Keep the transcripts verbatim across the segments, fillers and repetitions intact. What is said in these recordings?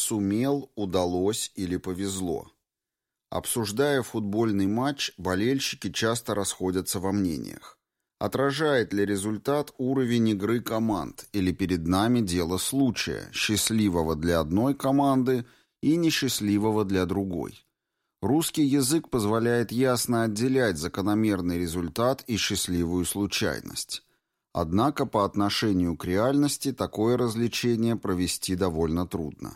сумел, удалось или повезло. Обсуждая футбольный матч, болельщики часто расходятся во мнениях. Отражает ли результат уровень игры команд, или перед нами дело случая, счастливого для одной команды и несчастливого для другой? Русский язык позволяет ясно отделять закономерный результат и счастливую случайность. Однако по отношению к реальности такое развлечение провести довольно трудно.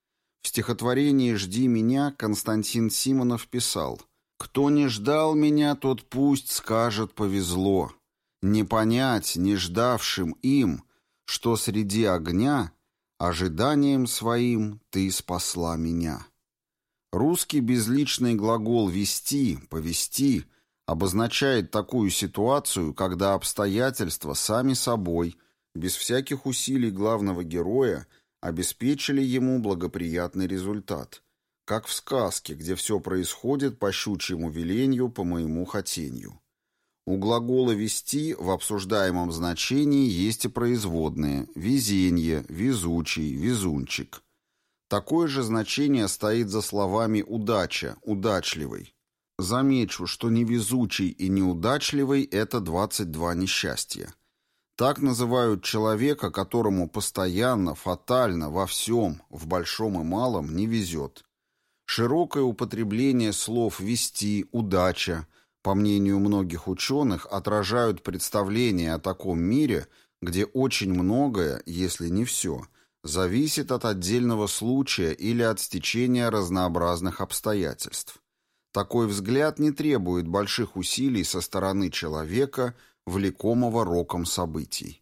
В стихотворении «Жди меня» Константин Симонов писал: «Кто не ждал меня, тот пусть скажет повезло. Не понять, не ждавшим им, что среди огня ожиданием своим ты спасла меня». Русский безличный глагол «вести», «повести» обозначает такую ситуацию, когда обстоятельства сами собой, без всяких усилий главного героя, обеспечили ему благоприятный результат, как в сказке, где все происходит по щучьему велению, по моему хотению. У глагола «вести» в обсуждаемом значении есть и производные «везенье», «везучий», «везунчик». Такое же значение стоит за словами «удача», «удачливый». Замечу, что невезучий и неудачливый – это двадцать два несчастья. Так называют человека, которому постоянно, фатально, во всем, в большом и малом, не везет. Широкое употребление слов «вести», «удача», по мнению многих ученых, отражают представление о таком мире, где очень многое, если не все, зависит от отдельного случая или от стечения разнообразных обстоятельств. Такой взгляд не требует больших усилий со стороны человека, влекомого роком событий.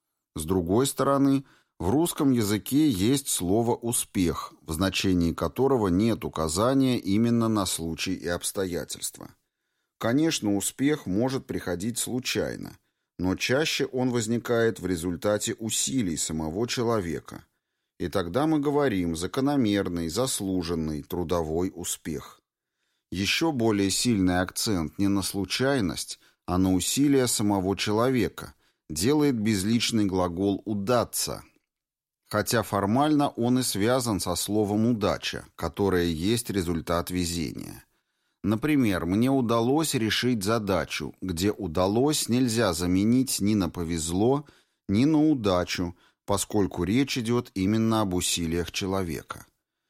С другой стороны, в русском языке есть слово «успех», в значении которого нет указания именно на случай и обстоятельства. Конечно, успех может приходить случайно, но чаще он возникает в результате усилий самого человека. И тогда мы говорим «закономерный, заслуженный, трудовой успех». Еще более сильный акцент не на случайность, а на усилия самого человека делает безличный глагол «удаться», хотя формально он и связан со словом «удача», которое есть результат везения. Например, мне удалось решить задачу, где «удалось» нельзя заменить ни на «повезло», ни на «удачу», поскольку речь идет именно об усилиях человека.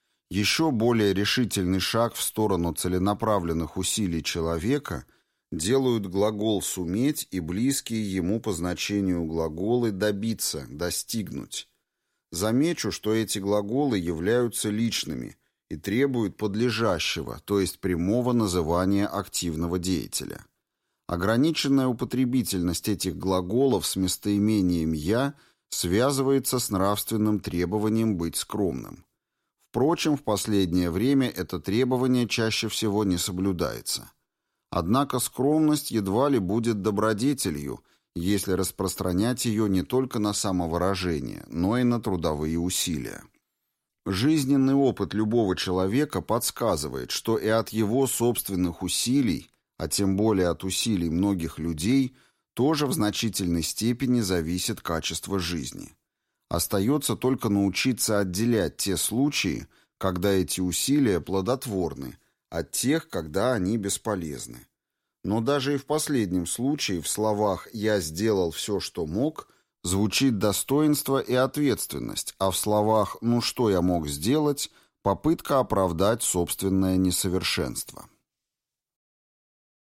Еще более решительный шаг в сторону целенаправленных усилий человека делают глагол «суметь» и близкие ему по значению глаголы «добиться», «достигнуть». Замечу, что эти глаголы являются личными и требуют подлежащего, то есть прямого называния активного деятеля. Ограниченная употребительность этих глаголов с местоимением «я» связывается с нравственным требованием быть скромным. Впрочем, в последнее время это требование чаще всего не соблюдается. Однако скромность едва ли будет добродетелью, если распространять ее не только на самовыражение, но и на трудовые усилия. Жизненный опыт любого человека подсказывает, что и от его собственных усилий, а тем более от усилий многих людей, тоже в значительной степени зависит качество жизни. Остается только научиться отделять те случаи, когда эти усилия плодотворны, от тех, когда они бесполезны. Но даже и в последнем случае в словах «я сделал все, что мог» звучит достоинство и ответственность, а в словах «ну что я мог сделать» попытка оправдать собственное несовершенство.